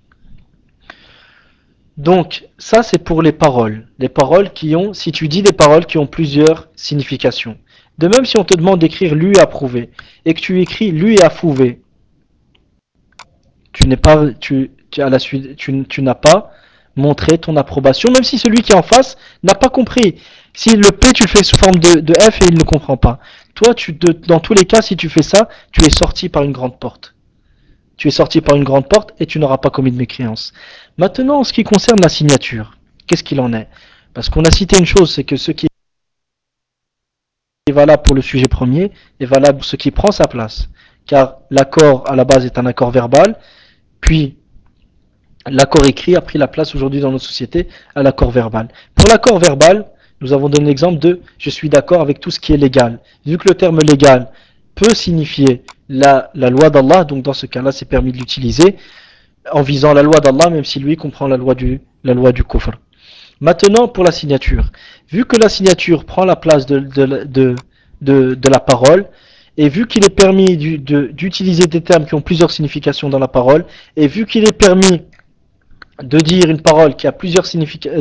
Donc, ça c'est pour les paroles. Les paroles si tu dis des paroles qui ont plusieurs significations. De même, si on te demande d'écrire lu et approuvé, et que tu écris lu et approuvé, tu n'es pas, tu, à la suite, tu n'as pas montré ton approbation, même si celui qui est en face n'a pas compris. Si le P tu le fais sous forme de F et il ne comprend pas. Toi, dans tous les cas, si tu fais ça, tu es sorti par une grande porte. Tu es sorti par une grande porte et tu n'auras pas commis de mécréance. Maintenant, en ce qui concerne la signature, qu'est-ce qu'il en est? Parce qu'on a cité une chose, c'est que ce qui est valable pour le sujet premier est valable pour ce qui prend sa place. Car l'accord à la base est un accord verbal, puis l'accord écrit a pris la place aujourd'hui dans nos sociétés à l'accord verbal. Pour l'accord verbal, nous avons donné l'exemple de je suis d'accord avec tout ce qui est légal. Vu que le terme légal peut signifier la loi d'Allah, donc dans ce cas-là, c'est permis de l'utiliser en visant la loi d'Allah, même si lui comprend la loi du kufr. Maintenant, pour la signature. Vu que la signature prend la place de la parole, et vu qu'il est permis d'utiliser des termes qui ont plusieurs significations dans la parole, et vu qu'il est permis de dire une parole qui a plusieurs significations,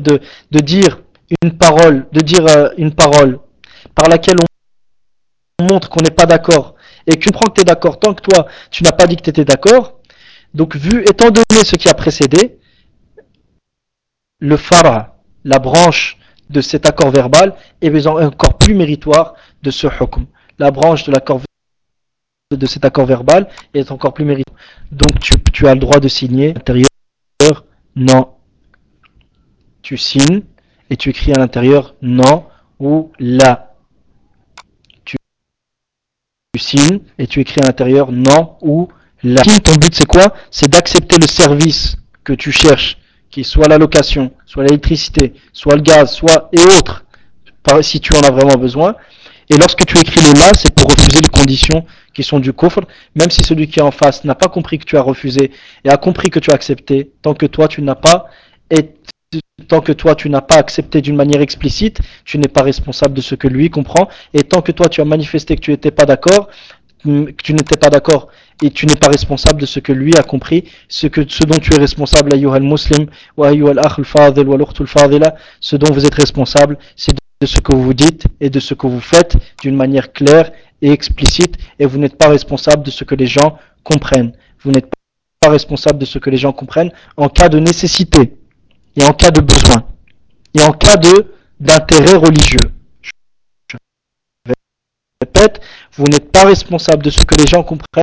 de dire une parole par laquelle on montre qu'on n'est pas d'accord, et qu'on prend que tu es d'accord tant que toi, tu n'as pas dit que tu étais d'accord. Donc, étant donné ce qui a précédé, le fara, la branche de cet accord verbal, est encore plus méritoire de ce hukm. La branche de cet accord verbal est encore plus méritoire. Donc tu as le droit de signer à l'intérieur non. Tu signes et tu écris à l'intérieur non ou la. Tu signes et tu écris à l'intérieur non ou la. Ton but c'est quoi? C'est d'accepter le service que tu cherches, qui soit la location, soit l'électricité, soit le gaz, soit et autres, si tu en as vraiment besoin. Et lorsque tu écris le là, c'est pour refuser les conditions qui sont du kufr, même si celui qui est en face n'a pas compris que tu as refusé et a compris que tu as accepté, et tant que toi tu n'as pas accepté d'une manière explicite, tu n'es pas responsable de ce que lui comprend, et tant que toi tu as manifesté que tu n'étais pas d'accord, et tu n'es pas responsable de ce que lui a compris, ce dont tu es responsable, ayyuhal muslim, wa ayyuhal akh al-fadil, wa l'ukhtu al-fadila, ce dont vous êtes responsable, c'est de ce que vous dites et de ce que vous faites d'une manière claire et explicite, et vous n'êtes pas responsable de ce que les gens comprennent. Vous n'êtes pas responsable de ce que les gens comprennent en cas de nécessité et en cas de besoin et en cas d'intérêt religieux. Je répète, vous n'êtes pas responsable de ce que les gens comprennent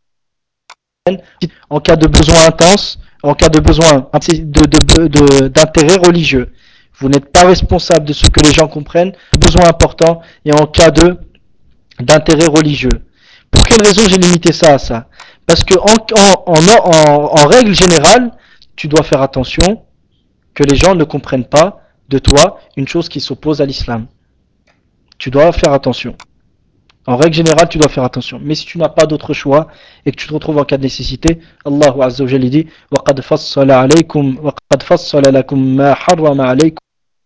en cas de besoin intense, en cas de besoin d'intérêt religieux. Vous n'êtes pas responsable de ce que les gens comprennent, besoin important et en cas d'intérêt religieux. Pour quelle raison j'ai limité ça à ça? Parce que en règle générale, tu dois faire attention que les gens ne comprennent pas de toi une chose qui s'oppose à l'islam. Tu dois faire attention. En règle générale, tu dois faire attention. Mais si tu n'as pas d'autre choix et que tu te retrouves en cas de nécessité, Allah Azza wa Jalla dit وَقَدْ فَصَّلَ عَلَيْكُمْ وَقَدْ فَصَّلَ لَكُمْ مَا حَرَّمَ عَلَيْكُمْ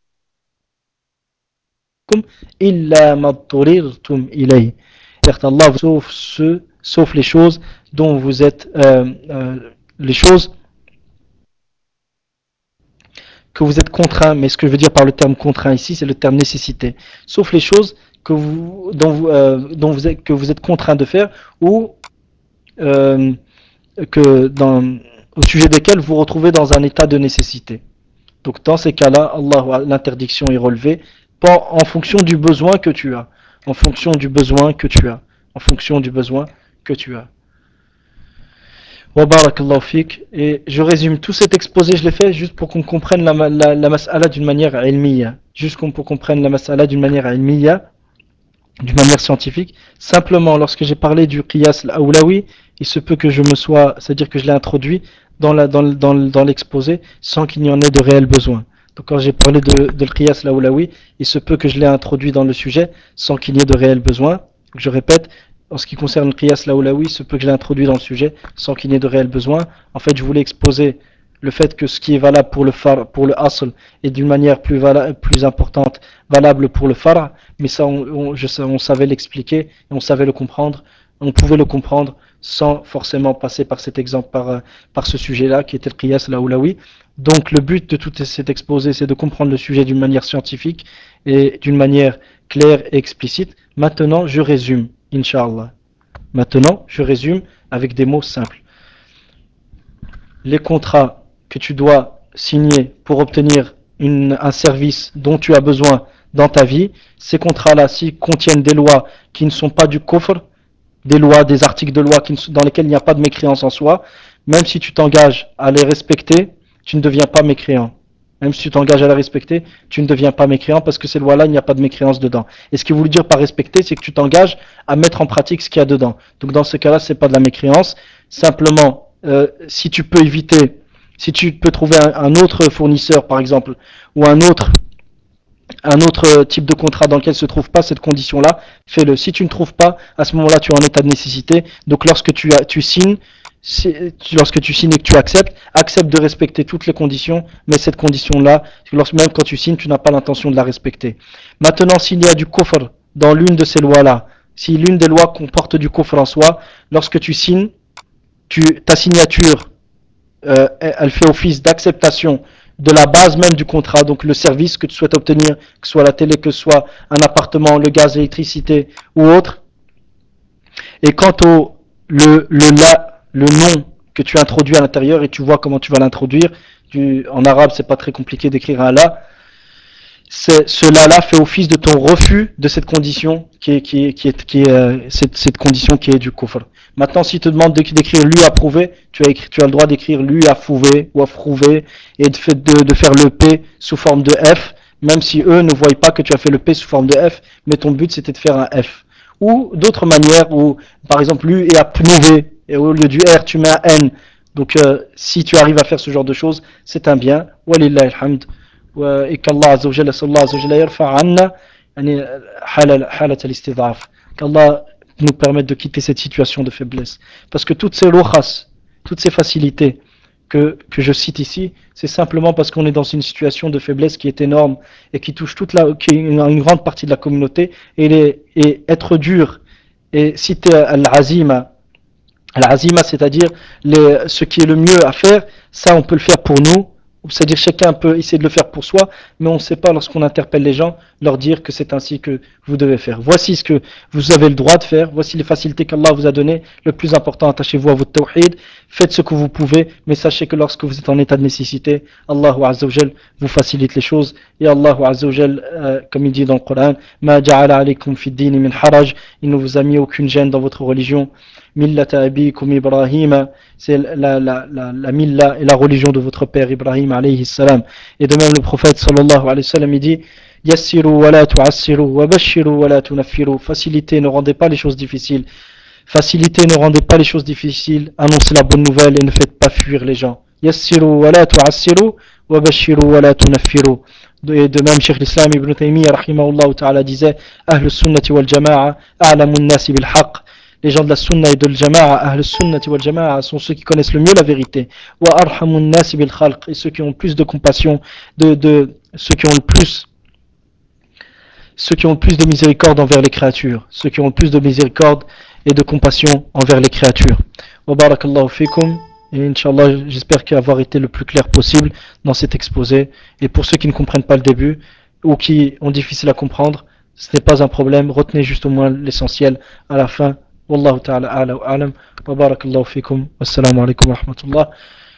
إِلَّا مَا اضْطُرِرْتُمْ إِلَيْهِ. Certes, Allah sauf les choses dont vous êtes les choses que vous êtes contraint, mais ce que je veux dire par le terme contraint ici, c'est le terme nécessité. Sauf les choses que vous êtes contraint de faire ou euh, au sujet desquels vous vous retrouvez dans un état de nécessité. Donc dans ces cas-là, l'interdiction est relevée pas en fonction du besoin que tu as. En fonction du besoin que tu as. En fonction du besoin que tu as. Wa barakallahu fik. Et je résume tout cet exposé, je l'ai fait juste pour qu'on comprenne la mas'ala d'une manière ilmiya. Juste pour qu'on comprenne la mas'ala d'une manière ilmiya, d'une manière scientifique. Simplement, lorsque j'ai parlé du qiyas al-awlawi, il se peut que je me sois, c'est-à-dire que je l'ai introduit dans l'exposé sans qu'il n'y en ait de réel besoin. Donc quand j'ai parlé de l'qiyas al-awlawi, il se peut que je l'ai introduit dans le sujet sans qu'il n'y ait de réel besoin. Donc je répète, en ce qui concerne le qiyas al-awlawi, il se peut que je l'ai introduit dans le sujet sans qu'il n'y ait de réel besoin. En fait, je voulais exposer le fait que ce qui est valable pour le asl est d'une manière plus importante valable pour le far', mais ça on savait l'expliquer et on savait le comprendre, on pouvait le comprendre sans forcément passer par cet exemple, par ce sujet-là qui était le qiyas al-awlawi. Donc le but de tout cet exposé, c'est de comprendre le sujet d'une manière scientifique et d'une manière claire et explicite. Maintenant, je résume, Inch'Allah. Maintenant, je résume avec des mots simples. Les contrats que tu dois signer pour obtenir un service dont tu as besoin dans ta vie, ces contrats-là, s'ils contiennent des lois qui ne sont pas du kufr, des lois, des articles de loi dans lesquels il n'y a pas de mécréance en soi, même si tu t'engages à les respecter, tu ne deviens pas mécréant. Même si tu t'engages à les respecter, tu ne deviens pas mécréant parce que ces lois-là, il n'y a pas de mécréance dedans. Et ce qu'il voulait dire par respecter, c'est que tu t'engages à mettre en pratique ce qu'il y a dedans. Donc dans ce cas-là, c'est pas de la mécréance. Simplement, si tu peux éviter, si tu peux trouver un autre fournisseur, par exemple, ou un autre type de contrat dans lequel se trouve pas cette condition-là, fais-le. Si tu ne trouves pas, à ce moment-là, tu es en état de nécessité. Donc lorsque tu signes, lorsque tu signes et que tu acceptes, accepte de respecter toutes les conditions, mais cette condition-là, même quand tu signes, tu n'as pas l'intention de la respecter. Maintenant, s'il y a du kufr dans l'une de ces lois-là, si l'une des lois comporte du kufr en soi, lorsque tu signes, ta signature elle fait office d'acceptation de la base même du contrat, donc le service que tu souhaites obtenir, que ce soit la télé, que ce soit un appartement, le gaz, l'électricité ou autre. Et quant au le nom que tu introduis à l'intérieur et tu vois comment tu vas l'introduire, en arabe c'est pas très compliqué d'écrire un la, cela-là fait office de ton refus de cette condition cette condition qui est du kufr. Maintenant, s'il te demande d'écrire lui approuvé, tu as le droit d'écrire lui affouvé ou approuvé et de faire le P sous forme de F, même si eux ne voient pas que tu as fait le P sous forme de F, mais ton but c'était de faire un F. Ou d'autres manières où, par exemple, lui est approuvé et au lieu du R tu mets un N. Donc, si tu arrives à faire ce genre de choses, c'est un bien. Walillah alhamd. Et qu'Allah Azza wa Jalla, sallallahu Azza wa Jalla yarfa anna halat al-istidaf. Qu'Allah nous permette de quitter cette situation de faiblesse. Parce que toutes ces lochas, toutes ces facilités que je cite ici, c'est simplement parce qu'on est dans une situation de faiblesse qui est énorme et qui touche qui est une grande partie de la communauté. Et être dur et citer al-azima, c'est-à-dire ce qui est le mieux à faire, ça on peut le faire pour nous, c'est-à-dire chacun peut essayer de le faire pour soi, mais on ne sait pas lorsqu'on interpelle les gens, leur dire que c'est ainsi que vous devez faire. Voici ce que vous avez le droit de faire, voici les facilités qu'Allah vous a données. Le plus important, attachez-vous à votre tawhid, faites ce que vous pouvez, mais sachez que lorsque vous êtes en état de nécessité, Allah Azza wa Jal vous facilite les choses, et Allah Azza wa Jal, comme il dit dans le Coran, Ma ja'ala alaykum fi din min haraj, il ne vous a mis aucune gêne dans votre religion. Millata abikum Ibrahim, c'est la milla et la religion de votre père Ibrahim alayhi salam. Et de même le prophète sallallahu alayhi wa sallam il dit Yassiru wa la tu'assiru wa bashiru wa la tunaffiru. Facilitez, ne rendez pas les choses difficiles. Facilitez, ne rendez pas les choses difficiles. Annoncez la bonne nouvelle et ne faites pas fuir les gens. Yassiru wa la tu'assiru wa bashiru wa la tunaffiru. Et de même, Cheikh l'Islam Ibn Taymiyyah rahimahullah ta'ala disait Ahl sunnati wal jama'a a'lamun nasi bil haqq. Les gens de la sunna et de l'jama'a, Ahl sunnati wal jama'a, sont ceux qui connaissent le mieux la vérité. Wa arhamun nasi bil khalq. Et ceux qui ont plus de compassion, ceux qui ont le plus de miséricorde envers les créatures, ceux qui ont le plus de miséricorde et de compassion envers les créatures. Wa barakallahu fikum. Et Inch'Allah, j'espère qu'avoir été le plus clair possible dans cet exposé. Et pour ceux qui ne comprennent pas le début ou qui ont difficile à comprendre, ce n'est pas un problème. Retenez juste au moins l'essentiel à la fin. Wallahu ta'ala a'la wa a'lam. Wa barakallahu fikum. Wassalamu alaikum wa rahmatullah.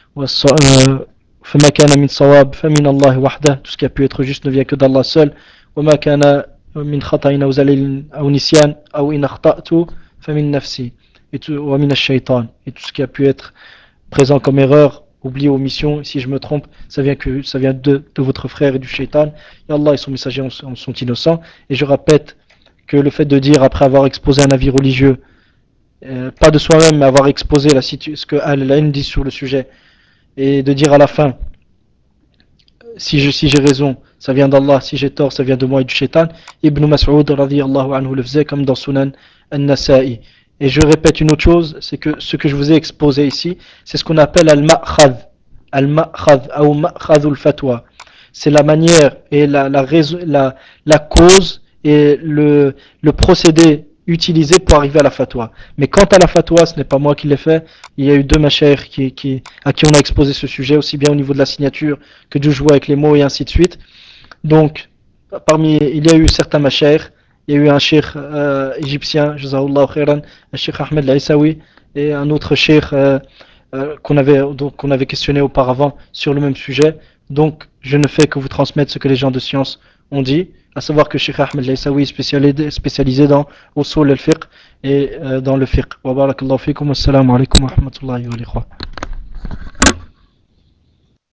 فما كان من صواب فمن الله وحده. Tout ce qui a pu être juste ne vient que d'Allah seul. وما كان من خطأ أو زلل أو نسيان أو إن أخطأت فمن نفسي ومن الشيطان. Et tout ce qui a pu être présent comme erreur, oubli, omission, si je me trompe, ça vient de votre frère et du shaitan. Et Allah et son messager sont innocents. Et je répète que le fait de dire, après avoir exposé un avis religieux, pas de soi-même, mais avoir exposé ce que Al-Ain dit sur le sujet, et de dire à la fin, si j'ai raison, ça vient d'Allah, si j'ai tort, ça vient de moi et du shaitan. Ibn Mas'ud radiyallahu anhu le faisait comme dans Sunan An-Nasa'i. Et je répète une autre chose, c'est que ce que je vous ai exposé ici, c'est ce qu'on appelle al-ma'khadh, al-ma'khadh ou ma'khadhul fatwa. C'est la manière et la cause et le procédé utilisé pour arriver à la fatwa. Mais quant à la fatwa, ce n'est pas moi qui l'ai fait. Il y a eu deux machères à qui on a exposé ce sujet, aussi bien au niveau de la signature que du jouer avec les mots et ainsi de suite. Donc, il y a eu certains machères. Il y a eu un cheikh égyptien, Jazahullah khairan, un cheikh Ahmed Al-Aissaoui, et un autre cheikh qu'on avait questionné auparavant sur le même sujet. Donc, je ne fais que vous transmettre ce que les gens de science ont dit, à savoir que Cheikh Ahmed Al-Aissaoui est spécialisé dans Usul al-Fiqh et dans le fiqh. Wa barakallahu fikum, assalamu alaikum wa rahmatullahi wa barakatuh.